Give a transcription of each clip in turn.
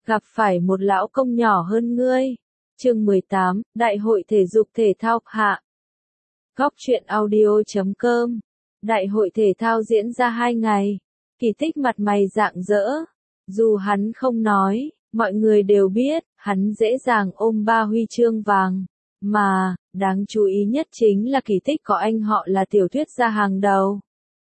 gặp phải một lão công nhỏ hơn ngươi. Chương 18, Đại hội thể dục thể thao hạ. Góc truyện audio.com. Đại hội thể thao diễn ra 2 ngày. Kỳ Tích mặt mày rạng rỡ. Dù hắn không nói, mọi người đều biết, hắn dễ dàng ôm 3 huy chương vàng. Mà, đáng chú ý nhất chính là Kỳ Tích có anh họ là tiểu thuyết gia hàng đầu.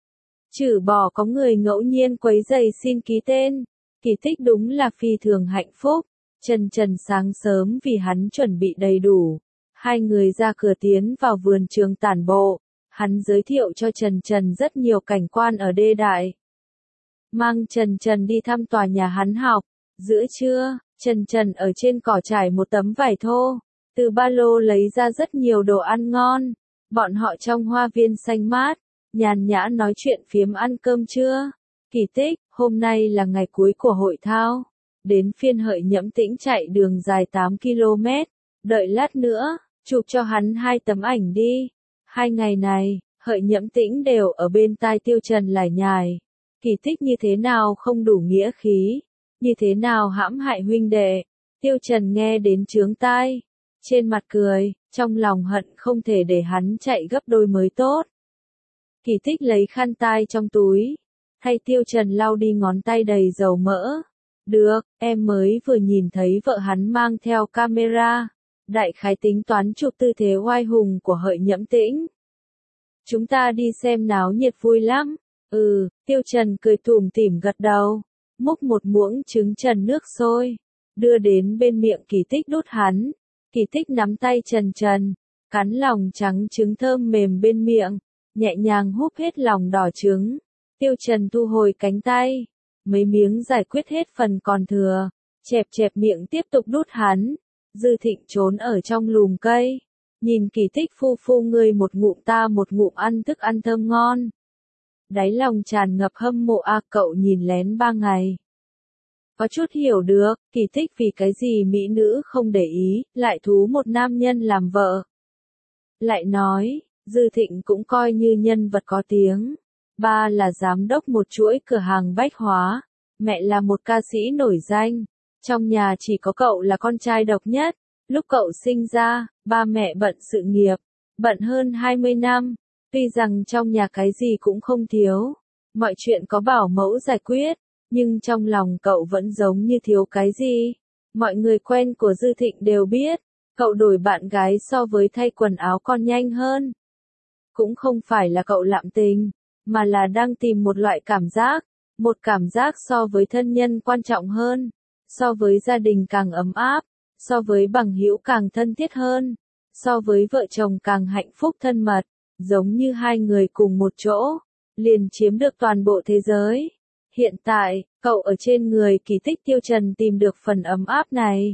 Trừ bỏ có người ngẫu nhiên quấy rầy xin ký tên, Kỳ Tích đúng là phi thường hạnh phúc. Trần sáng sớm vì hắn chuẩn bị đầy đủ. 2 người ra cửa tiến vào vườn trường tản bộ. Hắn giới thiệu cho Trần rất nhiều cảnh quan ở đê đại. Mang Trần đi thăm tòa nhà hắn học. Giữa trưa, Trần ở trên cỏ trải một tấm vải thô. Từ ba lô lấy ra rất nhiều đồ ăn ngon. Bọn họ trong hoa viên xanh mát, nhàn nhã nói chuyện phiếm ăn cơm trưa. Kỳ Tích, hôm nay là ngày cuối của hội thao. Đến phiên Hợi Nhẫm Tĩnh chạy đường dài 8 km. Đợi lát nữa, chụp cho hắn 2 tấm ảnh đi. 2 ngày này, Hợi Nhẫm Tĩnh đều ở bên tai Tiêu Trần lải nhải. Kỳ Tích như thế nào không đủ nghĩa khí, như thế nào hãm hại huynh đệ. Tiêu Trần nghe đến chướng tai, trên mặt cười, trong lòng hận không thể để hắn chạy gấp đôi mới tốt. Kỳ Tích lấy khăn tai trong túi, thay Tiêu Trần lau đi ngón tay đầy dầu mỡ. Được, em mới vừa nhìn thấy vợ hắn mang theo camera. Đại khái tính toán chụp tư thế oai hùng của Hợi Nhẫm Tĩnh. Chúng ta đi xem náo nhiệt vui lắm. Tiêu Trần cười tủm tỉm gật đầu. Múc một muỗng trứng trần nước sôi, đưa đến bên miệng Kỳ Tích đút hắn. Kỳ Tích nắm tay Trần, cắn lòng trắng trứng thơm mềm bên miệng, nhẹ nhàng húp hết lòng đỏ trứng. Tiêu Trần thu hồi cánh tay. Mấy miếng giải quyết hết phần còn thừa, chẹp miệng tiếp tục đút hắn. Dư Thịnh trốn ở trong lùm cây, nhìn Kỳ Tích phu ngươi một ngụm ta một ngụm ăn thức ăn thơm ngon. Đáy lòng tràn ngập hâm mộ cậu nhìn lén 3 ngày. Có chút hiểu được, Kỳ Tích vì cái gì mỹ nữ không để ý, lại thú một nam nhân làm vợ. Lại nói, Dư Thịnh cũng coi như nhân vật có tiếng. Ba là giám đốc một chuỗi cửa hàng bách hóa, mẹ là một ca sĩ nổi danh. Trong nhà chỉ có cậu là con trai độc nhất. Lúc cậu sinh ra, ba mẹ bận sự nghiệp, bận hơn 20 năm. Tuy rằng trong nhà cái gì cũng không thiếu, mọi chuyện có bảo mẫu giải quyết, nhưng trong lòng cậu vẫn giống như thiếu cái gì. Mọi người quen của Dư Thịnh đều biết, cậu đổi bạn gái so với thay quần áo còn nhanh hơn. Cũng không phải là cậu lạm tình, mà là đang tìm một loại cảm giác, một cảm giác so với thân nhân quan trọng hơn, so với gia đình càng ấm áp, so với bằng hữu càng thân thiết hơn, so với vợ chồng càng hạnh phúc thân mật, giống như 2 người cùng một chỗ, liền chiếm được toàn bộ thế giới. Hiện tại, cậu ở trên người Kỳ Tích Tiêu Trần tìm được phần ấm áp này.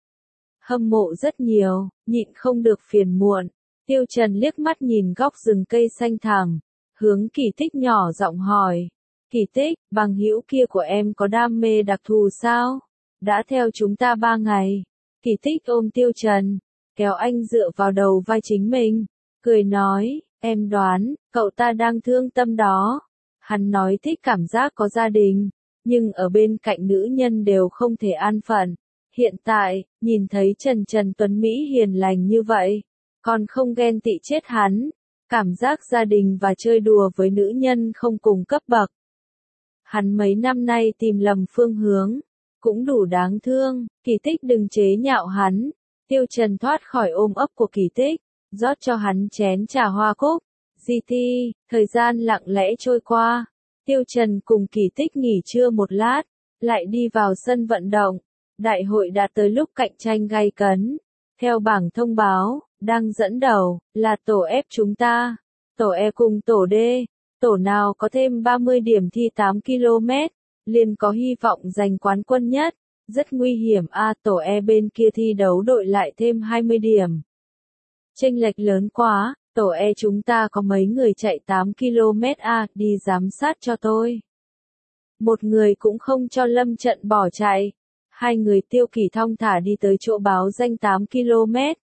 Hâm mộ rất nhiều, nhịn không được phiền muộn. Tiêu Trần liếc mắt nhìn góc rừng cây xanh thẳm, hướng Kỳ Tích nhỏ giọng hỏi. Kỳ Tích, bằng hữu kia của em có đam mê đặc thù sao? Đã theo chúng ta 3 ngày. Kỳ Tích ôm Tiêu Trần, kéo anh dựa vào đầu vai chính mình, cười nói, em đoán, cậu ta đang thương tâm đó. Hắn nói thích cảm giác có gia đình, nhưng ở bên cạnh nữ nhân đều không thể an phận. Hiện tại, nhìn thấy Trần Tuấn Mỹ hiền lành như vậy, còn không ghen tị chết hắn. Cảm giác gia đình và chơi đùa với nữ nhân không cùng cấp bậc. Hắn mấy năm nay tìm lầm phương hướng, cũng đủ đáng thương. Kỳ Tích đừng chế nhạo hắn. Tiêu Trần thoát khỏi ôm ấp của Kỳ Tích, rót cho hắn chén trà hoa cúc. Thời gian lặng lẽ trôi qua. Tiêu Trần cùng Kỳ Tích nghỉ trưa một lát, lại đi vào sân vận động. Đại hội đã tới lúc cạnh tranh gay cấn. Theo bảng thông báo, đang dẫn đầu là tổ F chúng ta, tổ E cùng tổ D. Tổ nào có thêm 30 điểm thi 8 km, liền có hy vọng giành quán quân nhất. Rất nguy hiểm tổ E bên kia thi đấu đội lại thêm 20 điểm. Chênh lệch lớn quá, tổ E chúng ta có mấy người chạy 8 km đi giám sát cho tôi. Một người cũng không cho lâm trận bỏ chạy. 2 người Tiêu Kỳ thong thả đi tới chỗ báo danh 8 km.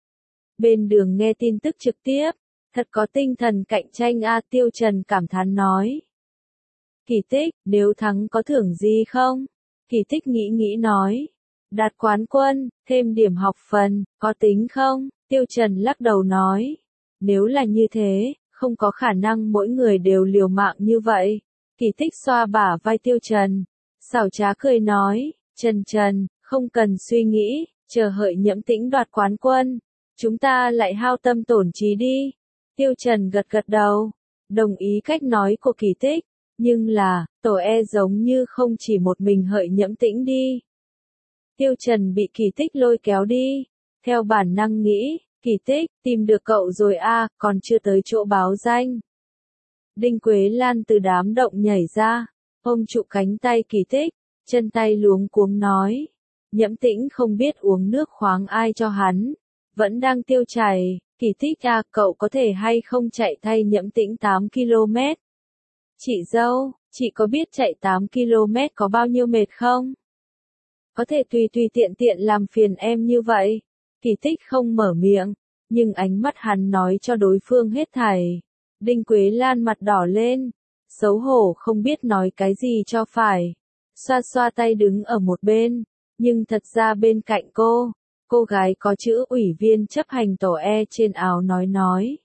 Bên đường nghe tin tức trực tiếp, thật có tinh thần cạnh tranh Tiêu Trần cảm thán nói. Kỳ Tích, nếu thắng có thưởng gì không? Kỳ Tích nghĩ nói. Đạt quán quân, thêm điểm học phần, có tính không? Tiêu Trần lắc đầu nói. Nếu là như thế, không có khả năng mỗi người đều liều mạng như vậy. Kỳ Tích xoa bả vai Tiêu Trần. Xảo trá cười nói, Trần, không cần suy nghĩ, chờ Hợi Nhẫm Tĩnh đoạt quán quân. Chúng ta lại hao tâm tổn trí đi. Tiêu Trần gật gật đầu, đồng ý cách nói của Kỳ Tích. Nhưng là, tổ giống như không chỉ một mình Hợi Nhẫm Tĩnh đi. Tiêu Trần bị Kỳ Tích lôi kéo đi. Theo bản năng nghĩ, Kỳ Tích, tìm được cậu rồi à, còn chưa tới chỗ báo danh. Đinh Quế Lan từ đám động nhảy ra, ôm trụ cánh tay Kỳ Tích, chân tay luống cuống nói. Nhẫm Tĩnh không biết uống nước khoáng ai cho hắn, vẫn đang tiêu chảy. Kỳ Tích à, cậu có thể hay không chạy thay Nhẫm Tĩnh 8 km? Chị dâu, chị có biết chạy 8 km có bao nhiêu mệt không? Có thể tùy tiện làm phiền em như vậy. Kỳ Tích không mở miệng, nhưng ánh mắt hắn nói cho đối phương hết thảy. Đinh Quế Lan mặt đỏ lên, xấu hổ không biết nói cái gì cho phải. Xoa xoa tay đứng ở một bên, nhưng thật ra bên cạnh cô gái có chữ ủy viên chấp hành tổ trên áo nói.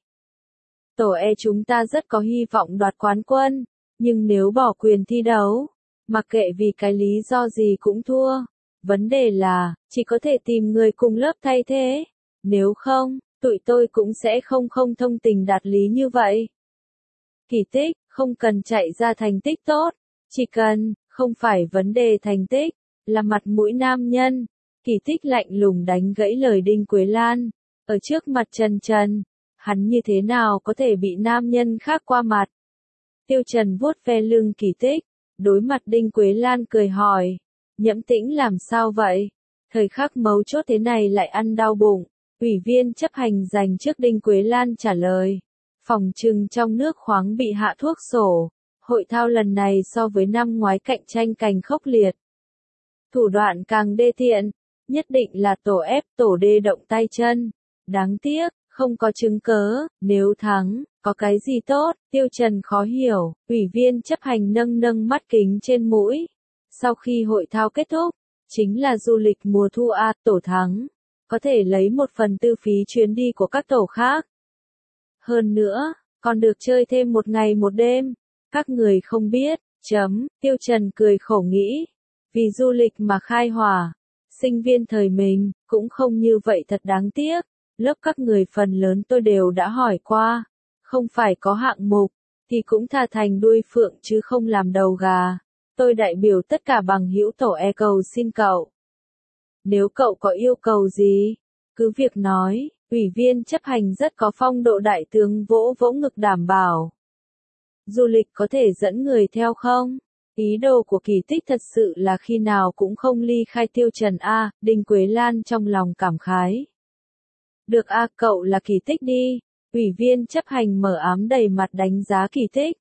Tổ chúng ta rất có hy vọng đoạt quán quân, nhưng nếu bỏ quyền thi đấu, mặc kệ vì cái lý do gì cũng thua. Vấn đề là, chỉ có thể tìm người cùng lớp thay thế. Nếu không, tụi tôi cũng sẽ không thông tình đạt lý như vậy. Kỳ Tích, không cần chạy ra thành tích tốt. Chỉ cần, không phải vấn đề thành tích, là mặt mũi nam nhân. Kỳ Tích lạnh lùng đánh gãy lời Đinh Quế Lan. Ở trước mặt Trần, hắn như thế nào có thể bị nam nhân khác qua mặt. Tiêu Trần vuốt ve lưng Kỳ Tích, đối mặt Đinh Quế Lan cười hỏi. Nhẫm Tĩnh làm sao vậy? Thời khắc mấu chốt thế này lại ăn đau bụng. Ủy viên chấp hành dành trước Đinh Quế Lan trả lời. Phòng trừng trong nước khoáng bị hạ thuốc sổ. Hội thao lần này so với năm ngoái cạnh tranh càng khốc liệt. Thủ đoạn càng đê tiện. Nhất định là tổ ép tổ đê động tay chân. Đáng tiếc, không có chứng cớ. Nếu thắng, có cái gì tốt? Tiêu Trần khó hiểu. Ủy viên chấp hành nâng mắt kính trên mũi. Sau khi hội thao kết thúc, chính là du lịch mùa thu A, tổ thắng. Có thể lấy 1/4 phí chuyến đi của các tổ khác. Hơn nữa, còn được chơi thêm 1 ngày 1 đêm. Các người không biết, Tiêu Trần cười khổ nghĩ. Vì du lịch mà khai hỏa. Sinh viên thời mình, cũng không như vậy thật đáng tiếc. Lớp các người phần lớn tôi đều đã hỏi qua. Không phải có hạng mục, thì cũng thà thành đuôi phượng chứ không làm đầu gà. Tôi đại biểu tất cả bằng hữu tổ cầu xin cậu. Nếu cậu có yêu cầu gì, cứ việc nói, ủy viên chấp hành rất có phong độ đại tướng vỗ ngực đảm bảo. Du lịch có thể dẫn người theo không? Ý đồ của Kỳ Tích thật sự là khi nào cũng không ly khai Tiêu Trần a, Đinh Quế Lan trong lòng cảm khái. Được a, cậu là Kỳ Tích đi. Ủy viên chấp hành mở ám đầy mặt đánh giá Kỳ Tích.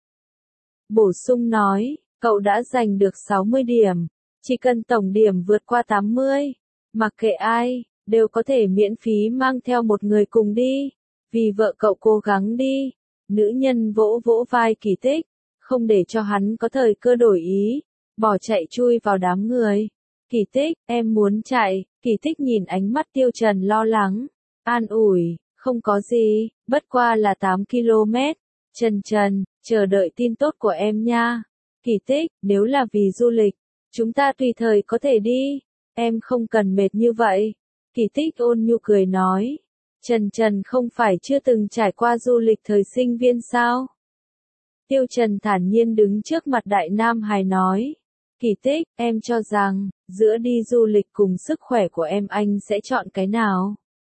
Bổ sung nói. Cậu đã giành được 60 điểm, chỉ cần tổng điểm vượt qua 80, mặc kệ ai, đều có thể miễn phí mang theo một người cùng đi, vì vợ cậu cố gắng đi. Nữ nhân vỗ vai Kỳ Tích, không để cho hắn có thời cơ đổi ý, bỏ chạy chui vào đám người. Kỳ Tích, em muốn chạy. Kỳ Tích nhìn ánh mắt Tiêu Trần lo lắng, an ủi, không có gì, bất qua là 8 km. Trần, chờ đợi tin tốt của em nha. Kỳ Tích, nếu là vì du lịch, chúng ta tùy thời có thể đi, em không cần mệt như vậy. Kỳ Tích ôn nhu cười nói, Trần không phải chưa từng trải qua du lịch thời sinh viên sao? Tiêu Trần thản nhiên đứng trước mặt đại nam hài nói, Kỳ Tích, em cho rằng, giữa đi du lịch cùng sức khỏe của em anh sẽ chọn cái nào?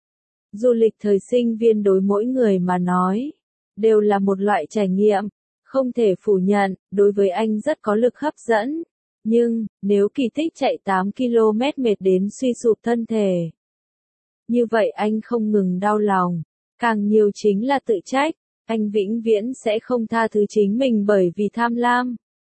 Du lịch thời sinh viên đối mỗi người mà nói, đều là một loại trải nghiệm. Không thể phủ nhận, đối với anh rất có lực hấp dẫn. Nhưng, nếu Kỳ Tích chạy 8 km mệt đến suy sụp thân thể. Như vậy anh không ngừng đau lòng. Càng nhiều chính là tự trách. Anh vĩnh viễn sẽ không tha thứ chính mình bởi vì tham lam.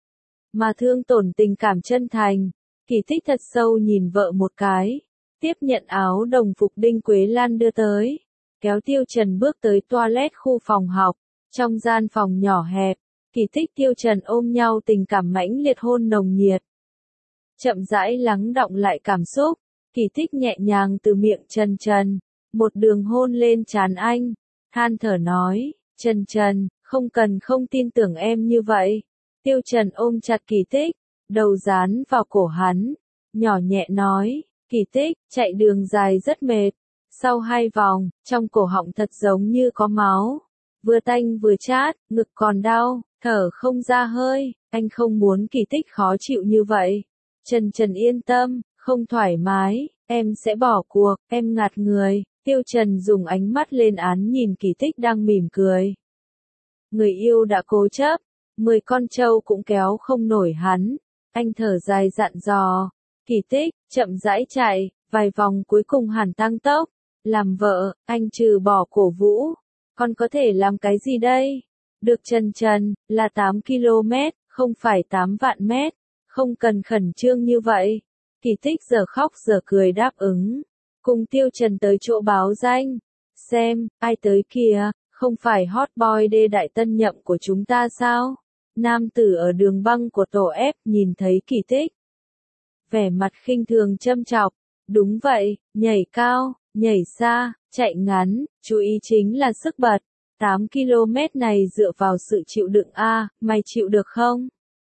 Mà thương tổn tình cảm chân thành. Kỳ Tích thật sâu nhìn vợ một cái. Tiếp nhận áo đồng phục Đinh Quế Lan đưa tới. Kéo Tiêu Trần bước tới toilet khu phòng học. Trong gian phòng nhỏ hẹp, Kỳ Tích Tiêu Trần ôm nhau tình cảm mãnh liệt hôn nồng nhiệt. Chậm rãi lắng đọng lại cảm xúc, Kỳ Tích nhẹ nhàng từ miệng Trần Trần, một đường hôn lên trán anh, than thở nói, Trần Trần, không cần không tin tưởng em như vậy. Tiêu Trần ôm chặt Kỳ Tích, đầu dán vào cổ hắn, nhỏ nhẹ nói, Kỳ Tích, chạy đường dài rất mệt. Sau 2 vòng, trong cổ họng thật giống như có máu. Vừa tanh vừa chát, ngực còn đau, thở không ra hơi, anh không muốn Kỳ Tích khó chịu như vậy. Trần Trần yên tâm, không thoải mái, em sẽ bỏ cuộc, em ngạt người. Tiêu Trần dùng ánh mắt lên án nhìn Kỳ Tích đang mỉm cười. Người yêu đã cố chấp, 10 con trâu cũng kéo không nổi hắn. Anh thở dài dặn dò, Kỳ Tích, chậm rãi chạy, vài vòng cuối cùng hẳn tăng tốc. Làm vợ, anh trừ bỏ cổ vũ, còn có thể làm cái gì đây? Được Trần Trần, là 8 km, không phải 8 vạn mét, không cần khẩn trương như vậy. Kỳ Tích giờ khóc giờ cười đáp ứng, cùng Tiêu Trần tới chỗ báo danh. Xem, ai tới kìa, không phải hot boy đê đại tân nhậm của chúng ta sao? Nam tử ở đường băng của tổ ép nhìn thấy Kỳ Tích. Vẻ mặt khinh thường châm chọc, đúng vậy, nhảy cao, nhảy xa, chạy ngắn, chú ý chính là sức bật. 8 km này dựa vào sự chịu đựng mày chịu được không?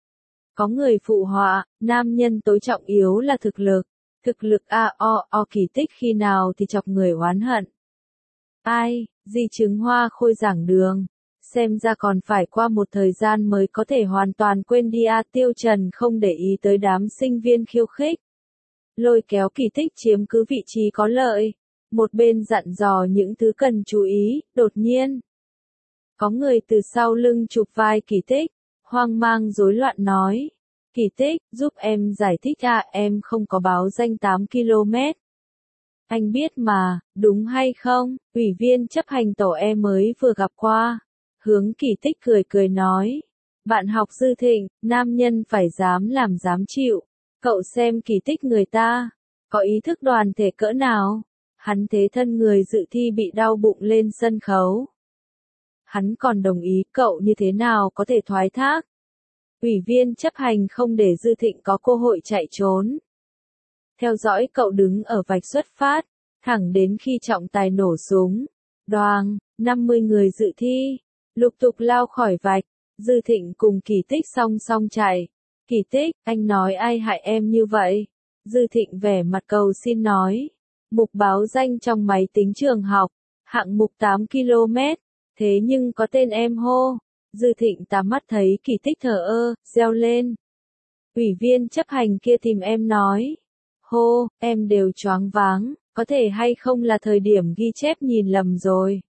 Có người phụ họa, nam nhân tối trọng yếu là thực lực. Thực lực Kỳ Tích khi nào thì chọc người oán hận. Ai, di chứng hoa khôi giảng đường. Xem ra còn phải qua một thời gian mới có thể hoàn toàn quên đi Tiêu Trần không để ý tới đám sinh viên khiêu khích. Lôi kéo Kỳ Tích chiếm cứ vị trí có lợi. Một bên dặn dò những thứ cần chú ý, đột nhiên. Có người từ sau lưng chụp vai Kỳ Tích, hoang mang rối loạn nói. Kỳ Tích, giúp em giải thích em không có báo danh 8 km. Anh biết mà, đúng hay không, ủy viên chấp hành tổ mới vừa gặp qua. Hướng Kỳ Tích cười cười nói. Bạn học Dư Thịnh, nam nhân phải dám làm dám chịu. Cậu xem Kỳ Tích người ta, có ý thức đoàn thể cỡ nào. Hắn thế thân người dự thi bị đau bụng lên sân khấu. Hắn còn đồng ý cậu như thế nào có thể thoái thác. Ủy viên chấp hành không để Dư Thịnh có cơ hội chạy trốn. Theo dõi cậu đứng ở vạch xuất phát, thẳng đến khi trọng tài nổ súng. Đoàng, 50 người dự thi, lục tục lao khỏi vạch, Dư Thịnh cùng Kỳ Tích song song chạy. Kỳ Tích, anh nói ai hại em như vậy? Dư Thịnh vẻ mặt cầu xin nói. Mục báo danh trong máy tính trường học, hạng mục 8 km, thế nhưng có tên em hô. Dư Thịnh tám mắt thấy Kỳ Tích thờ ơ, reo lên. Ủy viên chấp hành kia tìm em nói. Hô, em đều choáng váng, có thể hay không là thời điểm ghi chép nhìn lầm rồi.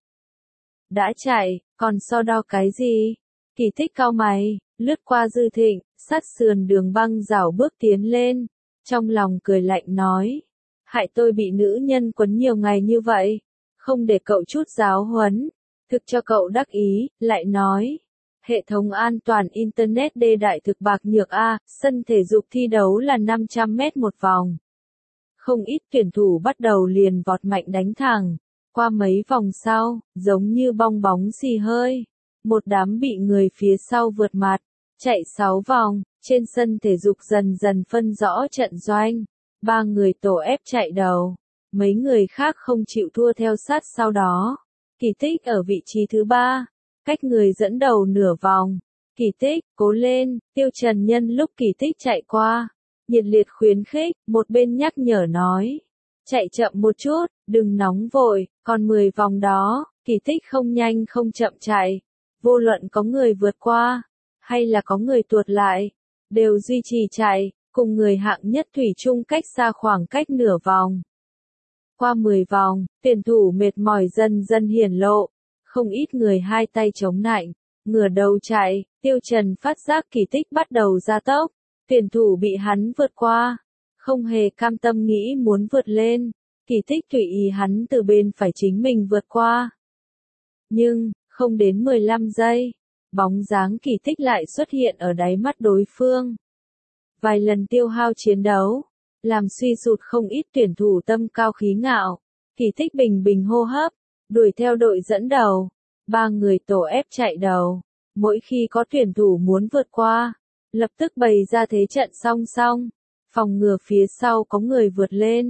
Đã chạy, còn so đo cái gì? Kỳ Tích cau mày, lướt qua Dư Thịnh, sát sườn đường băng rảo bước tiến lên, trong lòng cười lạnh nói. Hại tôi bị nữ nhân quấn nhiều ngày như vậy, không để cậu chút giáo huấn, thực cho cậu đắc ý, lại nói. Hệ thống an toàn Internet đê đại thực bạc nhược sân thể dục thi đấu là 500 mét một vòng. Không ít tuyển thủ bắt đầu liền vọt mạnh đánh thẳng, qua mấy vòng sau, giống như bong bóng xì hơi. Một đám bị người phía sau vượt mặt, chạy 6 vòng, trên sân thể dục dần dần phân rõ trận doanh. 3 người tổ ép chạy đầu, mấy người khác không chịu thua theo sát sau đó. Kỳ Tích ở vị trí thứ 3, cách người dẫn đầu nửa vòng. Kỳ Tích, cố lên, Tiêu Trần nhân lúc Kỳ Tích chạy qua, nhiệt liệt khuyến khích, một bên nhắc nhở nói. Chạy chậm một chút, đừng nóng vội, còn 10 vòng đó, Kỳ Tích không nhanh không chậm chạy. Vô luận có người vượt qua, hay là có người tuột lại, đều duy trì chạy, cùng người hạng nhất thủy chung cách xa khoảng cách nửa vòng. Qua 10 vòng, tuyển thủ mệt mỏi dần dần hiển lộ, không ít người hai tay chống nạnh, ngửa đầu chạy. Tiêu Trần phát giác Kỳ Tích bắt đầu gia tốc, tuyển thủ bị hắn vượt qua, không hề cam tâm nghĩ muốn vượt lên. Kỳ Tích tùy ý hắn từ bên phải chính mình vượt qua. Nhưng, không đến 15 giây, bóng dáng Kỳ Tích lại xuất hiện ở đáy mắt đối phương. Vài lần tiêu hao chiến đấu, làm suy sụt không ít tuyển thủ tâm cao khí ngạo. Kỳ Tích bình bình hô hấp, đuổi theo đội dẫn đầu. 3 người tổ ép chạy đầu. Mỗi khi có tuyển thủ muốn vượt qua, lập tức bày ra thế trận song song, phòng ngừa phía sau có người vượt lên.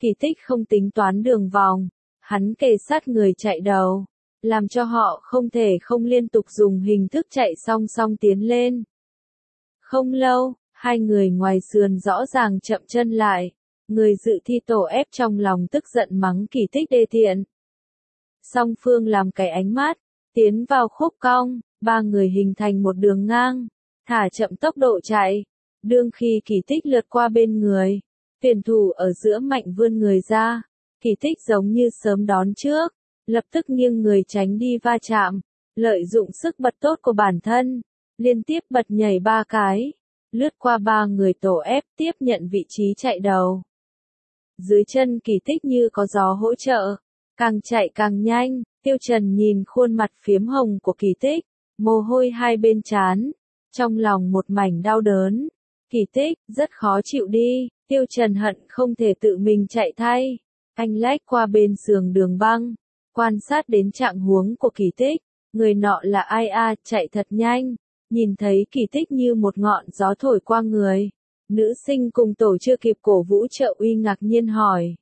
Kỳ tích không tính toán đường vòng, hắn kề sát người chạy đầu, làm cho họ không thể không liên tục dùng hình thức chạy song song tiến lên. Không lâu, hai người ngoài sườn rõ ràng chậm chân lại, người dự thi tổ ép trong lòng tức giận mắng Kỳ tích đê tiện. Song phương làm cái ánh mắt, tiến vào khúc cong, ba người hình thành một đường ngang, thả chậm tốc độ chạy, đương khi Kỳ tích lướt qua bên người, tuyển thủ ở giữa mạnh vươn người ra, Kỳ tích giống như sớm đón trước, lập tức nghiêng người tránh đi va chạm, lợi dụng sức bật tốt của bản thân, liên tiếp bật nhảy 3 cái, lướt qua 3 người tổ ép tiếp nhận vị trí chạy đầu. Dưới chân Kỳ tích như có gió hỗ trợ, càng chạy càng nhanh, Tiêu Trần nhìn khuôn mặt phiếm hồng của Kỳ tích, mồ hôi hai bên trán, trong lòng một mảnh đau đớn. Kỳ tích, rất khó chịu đi, Tiêu Trần hận không thể tự mình chạy thay. Anh lách qua bên sườn đường băng, quan sát đến trạng huống của Kỳ tích, người nọ là ai a, chạy thật nhanh, nhìn thấy Kỳ tích như một ngọn gió thổi qua người. Nữ sinh cùng tổ chưa kịp cổ vũ trợ uy ngạc nhiên hỏi.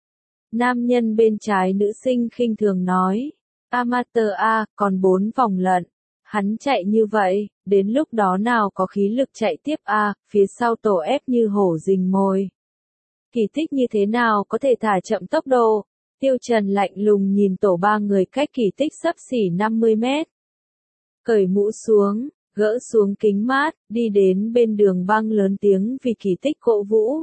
Nam nhân bên trái nữ sinh khinh thường nói, amateur a, còn 4 vòng lận. Hắn chạy như vậy, đến lúc đó nào có khí lực chạy tiếp a, phía sau tổ ép như hổ rình mồi. Kỳ tích như thế nào có thể thả chậm tốc độ? Tiêu Trần lạnh lùng nhìn tổ 3 người cách Kỳ tích xấp xỉ 50 mét. Cởi mũ xuống, gỡ xuống kính mát, đi đến bên đường băng lớn tiếng vì Kỳ tích cổ vũ.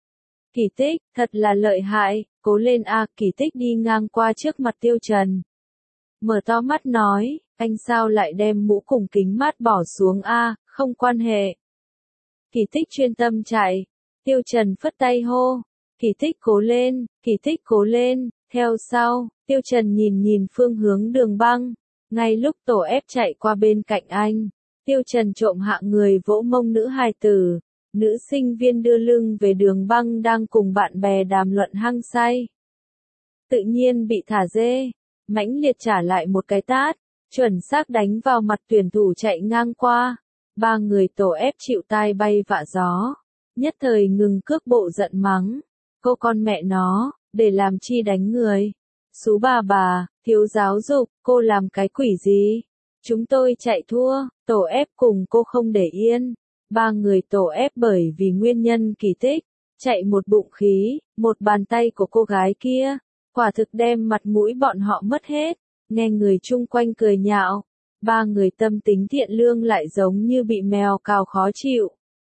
Kỳ tích, thật là lợi hại, cố lên a. Kỳ tích đi ngang qua trước mặt Tiêu Trần. Mở to mắt nói, anh sao lại đem mũ cùng kính mát bỏ xuống a, không quan hệ. Kỳ tích chuyên tâm chạy. Tiêu Trần phất tay hô, Kỳ tích cố lên, Kỳ tích cố lên. Theo sau, Tiêu Trần nhìn phương hướng đường băng. Ngay lúc tổ ép chạy qua bên cạnh anh, Tiêu Trần trộm hạ người vỗ mông nữ hài tử. Nữ sinh viên đưa lưng về đường băng đang cùng bạn bè đàm luận hăng say. Tự nhiên bị thả dê, mãnh liệt trả lại một cái tát, chuẩn xác đánh vào mặt tuyển thủ chạy ngang qua. 3 người tổ ép chịu tai bay vạ gió, nhất thời ngừng cước bộ giận mắng. Cô con mẹ nó, để làm chi đánh người? Xú bà, thiếu giáo dục, cô làm cái quỷ gì? Chúng tôi chạy thua, tổ ép cùng cô không để yên. 3 người tổ ép bởi vì nguyên nhân Kỳ tích, chạy một bụng khí, một bàn tay của cô gái kia, quả thực đem mặt mũi bọn họ mất hết, nghe người chung quanh cười nhạo. 3 người tâm tính thiện lương lại giống như bị mèo cào khó chịu.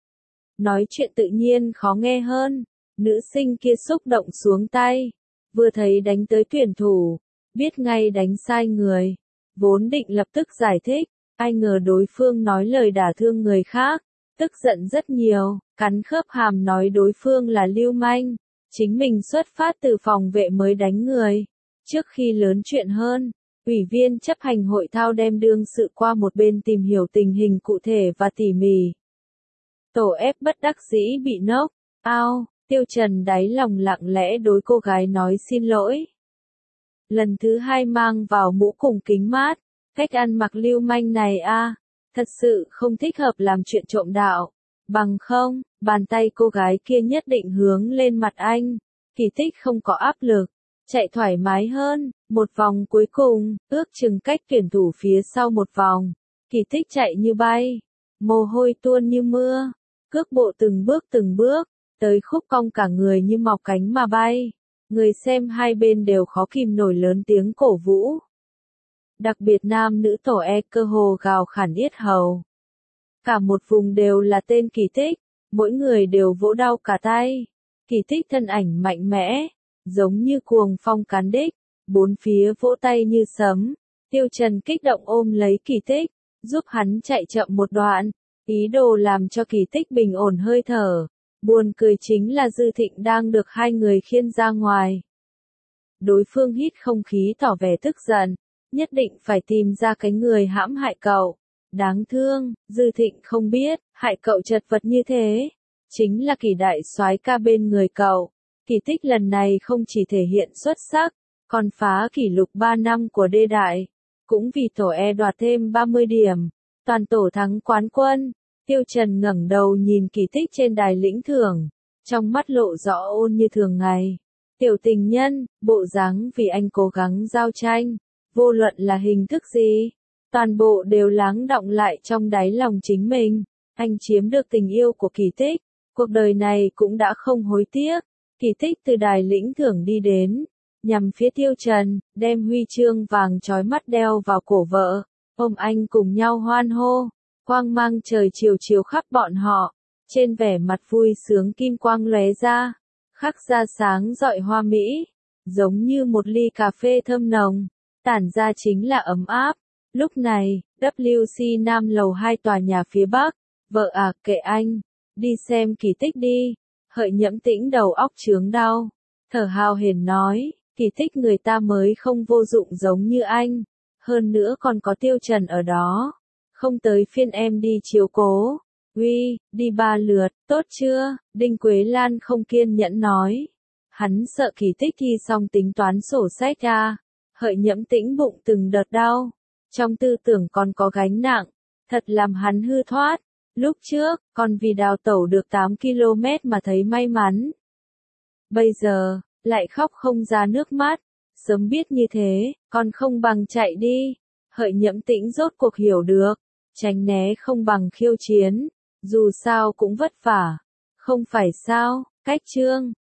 Nói chuyện tự nhiên khó nghe hơn, nữ sinh kia xúc động xuống tay, vừa thấy đánh tới tuyển thủ, biết ngay đánh sai người, vốn định lập tức giải thích, ai ngờ đối phương nói lời đả thương người khác. Tức giận rất nhiều, cắn khớp hàm nói đối phương là lưu manh, chính mình xuất phát từ phòng vệ mới đánh người. Trước khi lớn chuyện hơn, ủy viên chấp hành hội thao đem đương sự qua một bên tìm hiểu tình hình cụ thể và tỉ mỉ. Tổ ép bất đắc dĩ bị nốc, Tiêu Trần đáy lòng lặng lẽ đối cô gái nói xin lỗi. Lần thứ 2 mang vào mũ cùng kính mát, cách ăn mặc lưu manh này thật sự không thích hợp làm chuyện trộm đạo. Bằng không, bàn tay cô gái kia nhất định hướng lên mặt anh. Kỳ tích không có áp lực, chạy thoải mái hơn. Một vòng cuối cùng, ước chừng cách tuyển thủ phía sau một vòng. Kỳ tích chạy như bay, mồ hôi tuôn như mưa, cước bộ từng bước, tới khúc cong cả người như mọc cánh mà bay. Người xem hai bên đều khó kìm nổi lớn tiếng cổ vũ. Đặc biệt nam nữ tổ e cơ hồ gào khản yết hầu. Cả một vùng đều là tên Kỳ tích, mỗi người đều vỗ đau cả tay. Kỳ tích thân ảnh mạnh mẽ, giống như cuồng phong cán đích, bốn phía vỗ tay như sấm. Tiêu Trần kích động ôm lấy Kỳ tích, giúp hắn chạy chậm một đoạn, ý đồ làm cho Kỳ tích bình ổn hơi thở. Buồn cười chính là Dư Thịnh đang được hai người khiêng ra ngoài. Đối phương hít không khí tỏ vẻ tức giận, nhất định phải tìm ra cái người hãm hại cậu. Đáng thương, Dư Thịnh không biết, hại cậu chật vật như thế, chính là Kỳ đại soái ca bên người cậu. Kỳ tích lần này không chỉ thể hiện xuất sắc, còn phá kỷ lục 3 năm của đê đại, cũng vì tổ e đoạt thêm 30 điểm, toàn tổ thắng quán quân. Tiêu Trần ngẩng đầu nhìn Kỳ tích trên đài lĩnh thưởng, trong mắt lộ rõ ôn như thường ngày. Tiểu tình nhân, bộ dáng vì anh cố gắng giao tranh, vô luận là hình thức gì, toàn bộ đều lắng đọng lại trong đáy lòng chính mình. Anh chiếm được tình yêu của Kỳ Tích, cuộc đời này cũng đã không hối tiếc. Kỳ Tích từ đài lĩnh thưởng đi đến, nhằm phía Tiêu Trần, đem huy chương vàng chói mắt đeo vào cổ vợ, ôm anh cùng nhau hoan hô, quang mang trời chiều chiếu khắp bọn họ, trên vẻ mặt vui sướng kim quang lóe ra, khắc ra sáng rọi hoa mỹ, giống như một ly cà phê thơm nồng, tản ra chính là ấm áp. Lúc này, WC Nam lầu 2 tòa nhà phía Bắc, vợ à, kệ anh, đi xem Kỳ Tích đi. Hợi Nhẫm Tĩnh đầu óc chướng đau, thở hào hển nói, Kỳ Tích người ta mới không vô dụng giống như anh, hơn nữa còn có Tiêu Trần ở đó, không tới phiên em đi chiếu cố. Uy, đi 3 lượt, tốt chưa? Đinh Quế Lan không kiên nhẫn nói. Hắn sợ Kỳ Tích thi xong tính toán sổ sách ra. Hợi Nhẫm Tĩnh bụng từng đợt đau, trong tư tưởng còn có gánh nặng, thật làm hắn hư thoát. Lúc trước, còn vì đào tẩu được 8 km mà thấy may mắn. Bây giờ, lại khóc không ra nước mắt. Sớm biết như thế, còn không bằng chạy đi. Hợi Nhẫm Tĩnh rốt cuộc hiểu được, tránh né không bằng khiêu chiến. Dù sao cũng vất vả. Không phải sao, cách chương.